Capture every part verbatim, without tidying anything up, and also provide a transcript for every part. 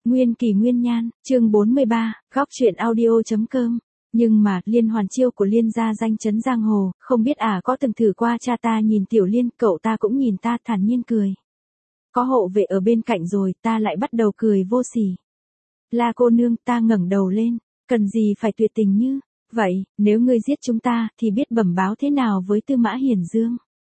Nguyên kỳ nguyên nhan, chương bốn mươi ba, góc truyện audio.com. Nhưng mà, Liên Hoàn Chiêu của Liên gia danh chấn giang hồ, không biết à có từng thử qua cha ta nhìn Tiểu Liên, cậu ta cũng nhìn ta thản nhiên cười. Có hộ vệ ở bên cạnh rồi, ta lại bắt đầu cười vô sỉ. La cô nương, ta ngẩng đầu lên, cần gì phải tuyệt tình như vậy, nếu ngươi giết chúng ta, thì biết bẩm báo thế nào với Tư Mã Hiển Dương.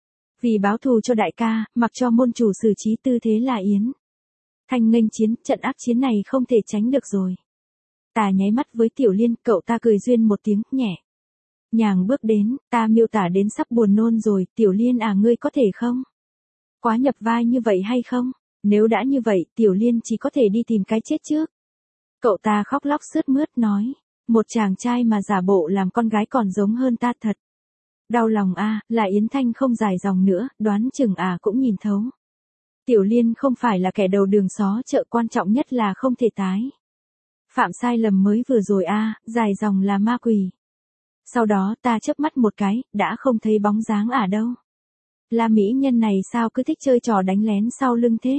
Vì báo thù cho đại ca, mặc cho môn chủ xử trí tư thế là Yến Thanh nghênh chiến, trận ác chiến này không thể tránh được rồi. Ta nháy mắt với Tiểu Liên, cậu ta cười duyên một tiếng, nhẹ nhàng bước đến, ta miêu tả đến sắp buồn nôn rồi, Tiểu Liên à ngươi có thể không? Quá nhập vai như vậy hay không? Nếu đã như vậy, Tiểu Liên chỉ có thể đi tìm cái chết trước. Cậu ta khóc lóc sướt mướt nói, một chàng trai mà giả bộ làm con gái còn giống hơn ta thật. Đau lòng a, à, là Yến Thanh không dài dòng nữa, đoán chừng à cũng nhìn thấu. Tiểu Liên không phải là kẻ đầu đường xó chợ, quan trọng nhất là không thể tái phạm sai lầm mới vừa rồi a, à, dài dòng là ma quỷ. Sau đó ta chớp mắt một cái, đã không thấy bóng dáng ả đâu. La mỹ nhân này sao cứ thích chơi trò đánh lén sau lưng thế?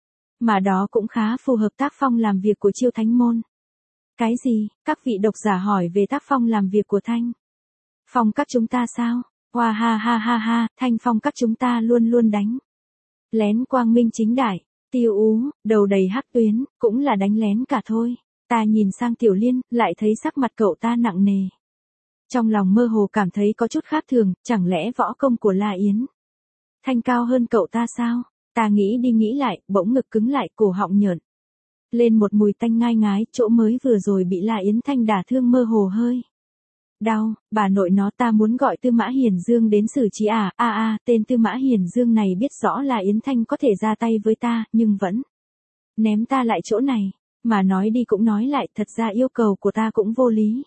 Mà đó cũng khá phù hợp tác phong làm việc của Chiêu Thánh môn. Cái gì? Các vị độc giả hỏi về tác phong làm việc của Thanh Phong các chúng ta sao? Hoa ha ha ha ha, Thanh Phong các chúng ta luôn luôn đánh lén quang minh chính đại, tiêu ú, đầu đầy hắc tuyến, cũng là đánh lén cả thôi. Ta nhìn sang Tiểu Liên, lại thấy sắc mặt cậu ta nặng nề. Trong lòng mơ hồ cảm thấy có chút khác thường, chẳng lẽ võ công của La Yến Thanh cao hơn cậu ta sao? Ta nghĩ đi nghĩ lại, bỗng ngực cứng lại, cổ họng nhợn lên một mùi tanh ngai ngái, chỗ mới vừa rồi bị La Yến Thanh đả thương mơ hồ hơi đau. Bà nội nó, ta muốn gọi Tư Mã Hiển Dương đến xử trí à, a a, tên Tư Mã Hiển Dương này biết rõ là Yến Thanh có thể ra tay với ta, nhưng vẫn ném ta lại chỗ này. Mà nói đi cũng nói lại, thật ra yêu cầu của ta cũng vô lý.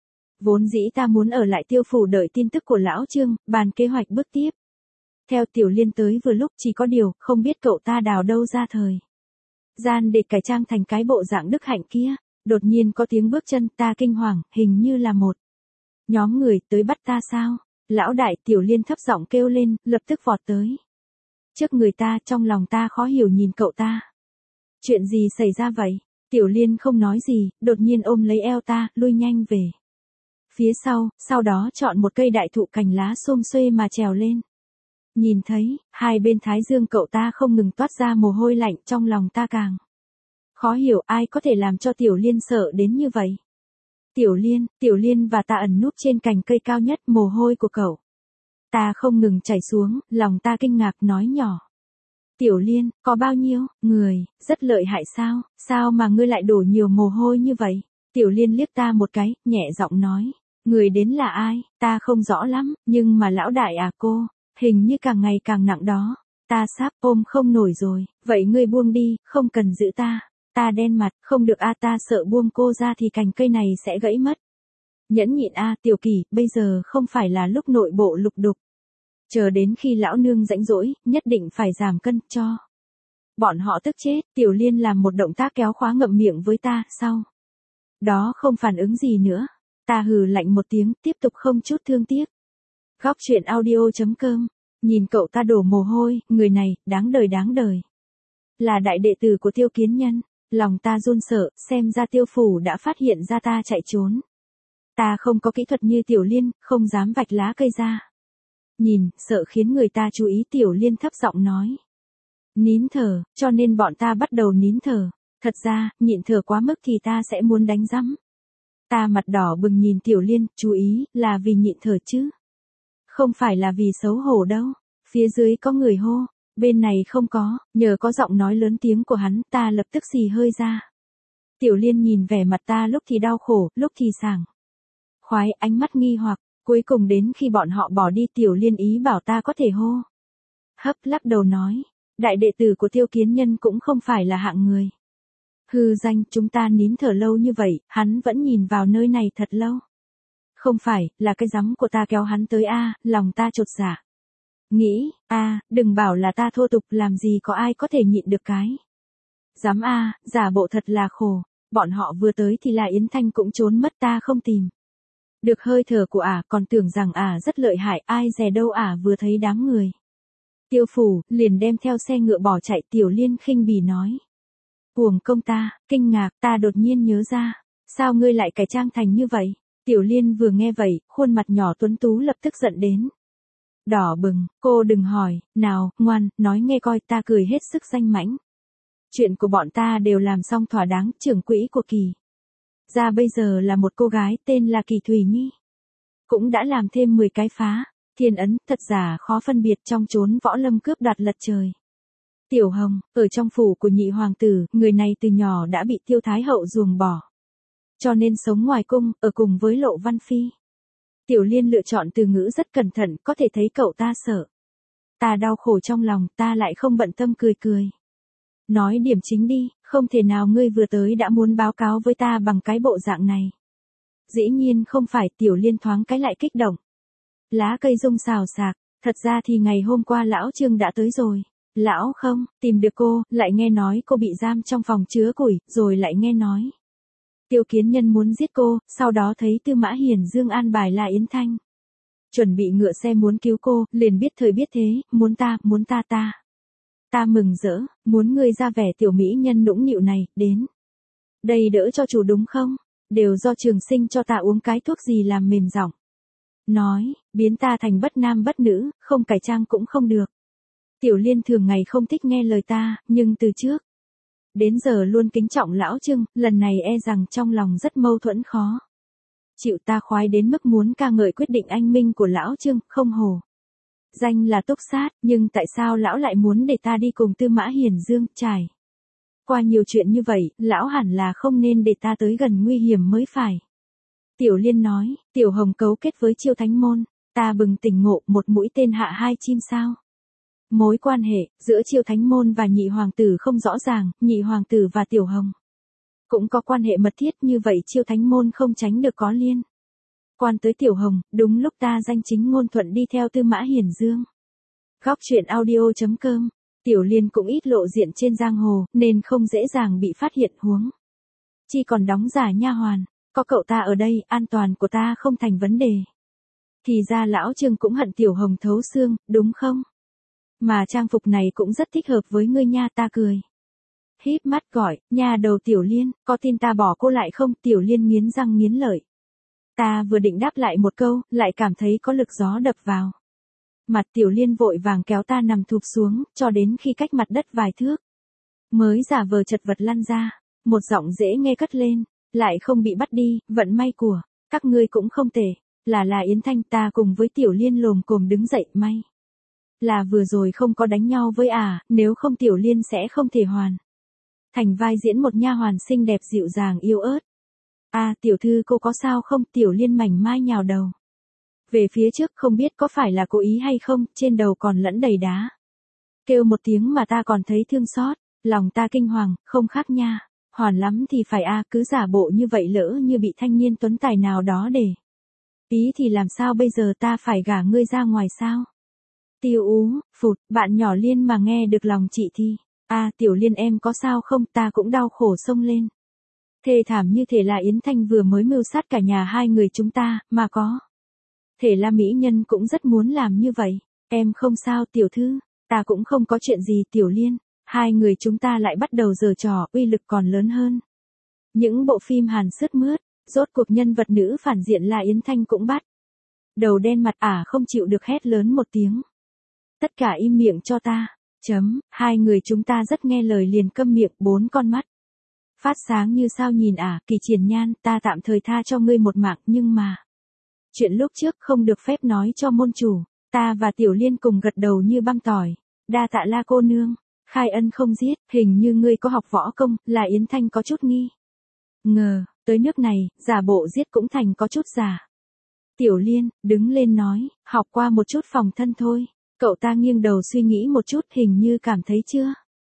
Vốn dĩ ta muốn ở lại Tiêu phủ đợi tin tức của lão Trương, bàn kế hoạch bước tiếp. Theo Tiểu Liên tới vừa lúc, chỉ có điều, không biết cậu ta đào đâu ra thời gian để cải trang thành cái bộ dạng đức hạnh kia. Đột nhiên có tiếng bước chân, ta kinh hoàng, hình như là một nhóm người tới bắt ta sao? Lão đại, Tiểu Liên thấp giọng kêu lên, lập tức vọt tới trước người ta. Trong lòng ta khó hiểu nhìn cậu ta. Chuyện gì xảy ra vậy? Tiểu Liên không nói gì, đột nhiên ôm lấy eo ta, lui nhanh về phía sau, sau đó chọn một cây đại thụ cành lá xum xuê mà trèo lên. Nhìn thấy, hai bên thái dương cậu ta không ngừng toát ra mồ hôi lạnh, trong lòng ta càng khó hiểu ai có thể làm cho Tiểu Liên sợ đến như vậy. Tiểu Liên, Tiểu Liên và ta ẩn núp trên cành cây cao nhất, mồ hôi của cậu ta không ngừng chảy xuống, lòng ta kinh ngạc nói nhỏ. Tiểu Liên, có bao nhiêu người, rất lợi hại sao, sao mà ngươi lại đổ nhiều mồ hôi như vậy? Tiểu Liên liếc ta một cái, nhẹ giọng nói, người đến là ai, ta không rõ lắm, nhưng mà lão đại à cô, hình như càng ngày càng nặng đó, ta sắp ôm không nổi rồi, vậy ngươi buông đi, không cần giữ ta. Ta đen mặt, không được a, ta sợ buông cô ra thì cành cây này sẽ gãy mất. Nhẫn nhịn a, Tiểu Kỳ, bây giờ không phải là lúc nội bộ lục đục. Chờ đến khi lão nương rãnh rỗi, nhất định phải giảm cân cho bọn họ tức chết. Tiểu Liên làm một động tác kéo khóa ngậm miệng với ta, sau đó không phản ứng gì nữa. Ta hừ lạnh một tiếng, tiếp tục không chút thương tiếc. Góc truyện audio.com. Nhìn cậu ta đổ mồ hôi, người này, đáng đời đáng đời. Là đại đệ tử của Tiêu Kiến Nhân. Lòng ta run sợ, xem ra Tiêu phủ đã phát hiện ra ta chạy trốn. Ta không có kỹ thuật như Tiểu Liên, không dám vạch lá cây ra. Nhìn, sợ khiến người ta chú ý. Tiểu Liên thấp giọng nói. Nín thở, cho nên bọn ta bắt đầu nín thở. Thật ra, nhịn thở quá mức thì ta sẽ muốn đánh rắm. Ta mặt đỏ bừng nhìn Tiểu Liên, chú ý, là vì nhịn thở chứ. Không phải là vì xấu hổ đâu. Phía dưới có người hô. Bên này không có, nhờ có giọng nói lớn tiếng của hắn, ta lập tức xì hơi ra. Tiểu Liên nhìn vẻ mặt ta lúc thì đau khổ, lúc thì sảng khoái, ánh mắt nghi hoặc, cuối cùng đến khi bọn họ bỏ đi Tiểu Liên ý bảo ta có thể hô hấp, lắc đầu nói, đại đệ tử của Tiêu Kiến Nhân cũng không phải là hạng người hư danh. Chúng ta nín thở lâu như vậy, hắn vẫn nhìn vào nơi này thật lâu. Không phải, là cái giấm của ta kéo hắn tới a, lòng ta chột dạ. Nghĩ, a, à, đừng bảo là ta thô tục, làm gì có ai có thể nhịn được cái dám a, à, giả bộ thật là khổ. Bọn họ vừa tới thì là Yến Thanh cũng trốn mất, ta không tìm được hơi thở của ả, à, còn tưởng rằng ả à rất lợi hại, ai dè đâu ả à vừa thấy đám người Tiêu phủ, liền đem theo xe ngựa bỏ chạy. Tiểu Liên khinh bỉ nói, Uổng công ta, kinh ngạc, ta đột nhiên nhớ ra. Sao ngươi lại cải trang thành như vậy? Tiểu Liên vừa nghe vậy, khuôn mặt nhỏ tuấn tú lập tức giận đến. Đỏ bừng, cô đừng hỏi, nào, ngoan, nói nghe coi, ta cười hết sức danh mãnh. Chuyện của bọn ta đều làm xong thỏa đáng, trưởng quỹ của Kỳ gia bây giờ là một cô gái tên là Kỳ Thùy Nhi. Cũng đã làm thêm mười cái phá, thiên ấn, thật giả khó phân biệt trong chốn võ lâm cướp đoạt lật trời. Tiểu Hồng, ở trong phủ của nhị hoàng tử, người này từ nhỏ đã bị Tiêu Thái hậu ruồng bỏ. Cho nên sống ngoài cung, ở cùng với Lộ Văn Phi. Tiểu Liên lựa chọn từ ngữ rất cẩn thận, có thể thấy cậu ta sợ. Ta đau khổ trong lòng, ta lại không bận tâm cười cười. Nói điểm chính đi, không thể nào ngươi vừa tới đã muốn báo cáo với ta bằng cái bộ dạng này. Dĩ nhiên không phải. Tiểu Liên thoáng cái lại kích động. Lá cây rung xào xạc, thật ra thì ngày hôm qua lão Trương đã tới rồi. Lão không, tìm được cô, lại nghe nói cô bị giam trong phòng chứa củi, rồi lại nghe nói Tiêu Kiến Nhân muốn giết cô, sau đó thấy Tư Mã Hiền Dương an bài là Yến Thanh. Chuẩn bị ngựa xe muốn cứu cô, liền biết thời biết thế, muốn ta, muốn ta ta. Ta mừng rỡ, muốn ngươi ra vẻ tiểu mỹ nhân nũng nịu này, đến. Đây đỡ cho chủ đúng không? Đều do Trường Sinh cho ta uống cái thuốc gì làm mềm giọng. Nói, biến ta thành bất nam bất nữ, không cải trang cũng không được. Tiểu Liên thường ngày không thích nghe lời ta, nhưng từ trước đến giờ luôn kính trọng lão Trương, lần này e rằng trong lòng rất mâu thuẫn khó chịu. Ta khoái đến mức muốn ca ngợi quyết định anh minh của lão Trương, không hổ danh là túc sát, nhưng tại sao lão lại muốn để ta đi cùng Tư Mã Hiền Dương? Trải qua nhiều chuyện như vậy, lão hẳn là không nên để ta tới gần nguy hiểm mới phải. Tiểu Liên nói, Tiểu Hồng cấu kết với Chiêu Thánh Môn, ta bừng tỉnh ngộ, một mũi tên hạ hai chim sao. Mối quan hệ giữa Chiêu Thánh Môn và nhị hoàng tử không rõ ràng, nhị hoàng tử và Tiểu Hồng cũng có quan hệ mật thiết, như vậy Chiêu Thánh Môn không tránh được có liên quan tới Tiểu Hồng. Đúng lúc ta danh chính ngôn thuận đi theo Tư Mã Hiền Dương. Góc truyện audio chấm com. Tiểu Liên cũng ít lộ diện trên giang hồ, nên không dễ dàng bị phát hiện, huống chi còn đóng giả nha hoàn, có cậu ta ở đây, an toàn của ta không thành vấn đề. Thì ra lão Trương cũng hận Tiểu Hồng thấu xương, đúng không? Mà trang phục này cũng rất thích hợp với ngươi nha. Ta cười híp mắt gọi, nha đầu Tiểu Liên, có tin ta bỏ cô lại không? Tiểu Liên nghiến răng nghiến lợi. Ta vừa định đáp lại một câu, lại cảm thấy có lực gió đập vào mặt. Tiểu Liên vội vàng kéo ta nằm thụp xuống, cho đến khi cách mặt đất vài thước mới giả vờ chật vật lăn ra. Một giọng dễ nghe cất lên, lại không bị bắt đi, vận may của các ngươi cũng không tệ. Là là Yến Thanh. Ta cùng với Tiểu Liên lồm cồm đứng dậy, may là vừa rồi không có đánh nhau với à, nếu không Tiểu Liên sẽ không thể hoàn thành vai diễn một nha hoàn xinh đẹp dịu dàng yếu ớt. À, tiểu thư cô có sao không? Tiểu Liên mảnh mai nhào đầu về phía trước, không biết có phải là cố ý hay không, trên đầu còn lẫn đầy đá. Kêu một tiếng mà ta còn thấy thương xót, lòng ta kinh hoàng, không khác nha. Hoàn lắm thì phải a, à, cứ giả bộ như vậy lỡ như bị thanh niên tuấn tài nào đó để ý thì làm sao bây giờ? Ta phải gả ngươi ra ngoài sao? Tiêu Ú, phụt, bạn nhỏ Liên mà nghe được lòng chị thì, a à, Tiểu Liên em có sao không? Ta cũng đau khổ xông lên. Thê thảm như thể là Yến Thanh vừa mới mưu sát cả nhà hai người chúng ta, mà có thể là mỹ nhân cũng rất muốn làm như vậy. Em không sao tiểu thư, ta cũng không có chuyện gì. Tiểu Liên, hai người chúng ta lại bắt đầu giở trò, uy lực còn lớn hơn những bộ phim Hàn sướt mướt. Rốt cuộc nhân vật nữ phản diện là Yến Thanh cũng bắt đầu đen mặt, ả à, không chịu được hét lớn một tiếng. Tất cả im miệng cho ta. Chấm, hai người chúng ta rất nghe lời liền câm miệng. Bốn con mắt phát sáng như sao nhìn ả, à, Kỳ Triển Nhan, ta tạm thời tha cho ngươi một mạng, nhưng mà chuyện lúc trước không được phép nói cho môn chủ. Ta và Tiểu Liên cùng gật đầu như băm tỏi. Đa tạ La cô nương, khai ân không giết, hình như ngươi có học võ công. Là Yến Thanh có chút nghi ngờ, tới nước này, giả bộ giết cũng thành có chút giả. Tiểu Liên, đứng lên nói, học qua một chút phòng thân thôi. Cậu ta nghiêng đầu suy nghĩ một chút, hình như cảm thấy chưa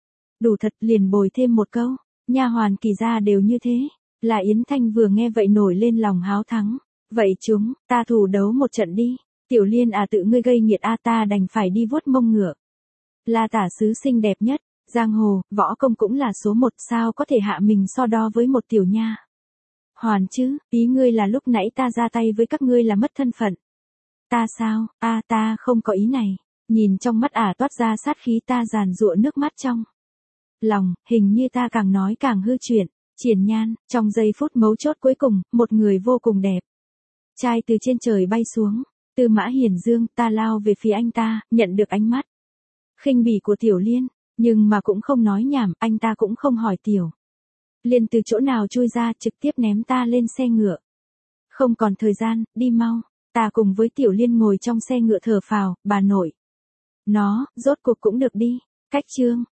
đủ thật, liền bồi thêm một câu. Nha hoàn Kỳ gia đều như thế. Là Yến Thanh vừa nghe vậy nổi lên lòng háo thắng. Vậy chúng ta thủ đấu một trận đi. Tiểu Liên à, tự ngươi gây nghiệt a, à, ta đành phải đi vuốt mông ngựa. Là tả sứ xinh đẹp nhất giang hồ, võ công cũng là số một, sao có thể hạ mình so đo với một tiểu nha hoàn chứ? Ý ngươi là lúc nãy ta ra tay với các ngươi là mất thân phận? Ta sao? A à, ta không có ý này. Nhìn trong mắt ả toát ra sát khí, ta giàn giụa nước mắt trong lòng, hình như ta càng nói càng hư chuyện. Triển Nhan, trong giây phút mấu chốt cuối cùng, một người vô cùng đẹp trai từ trên trời bay xuống. Tư Mã Hiền Dương, ta lao về phía anh ta, nhận được ánh mắt khinh bỉ của Tiểu Liên, nhưng mà cũng không nói nhảm, anh ta cũng không hỏi Tiểu Liên từ chỗ nào chui ra, trực tiếp ném ta lên xe ngựa. Không còn thời gian, đi mau. Ta cùng với Tiểu Liên ngồi trong xe ngựa thở phào, bà nội. Nó, rốt cuộc cũng được đi. Cách chương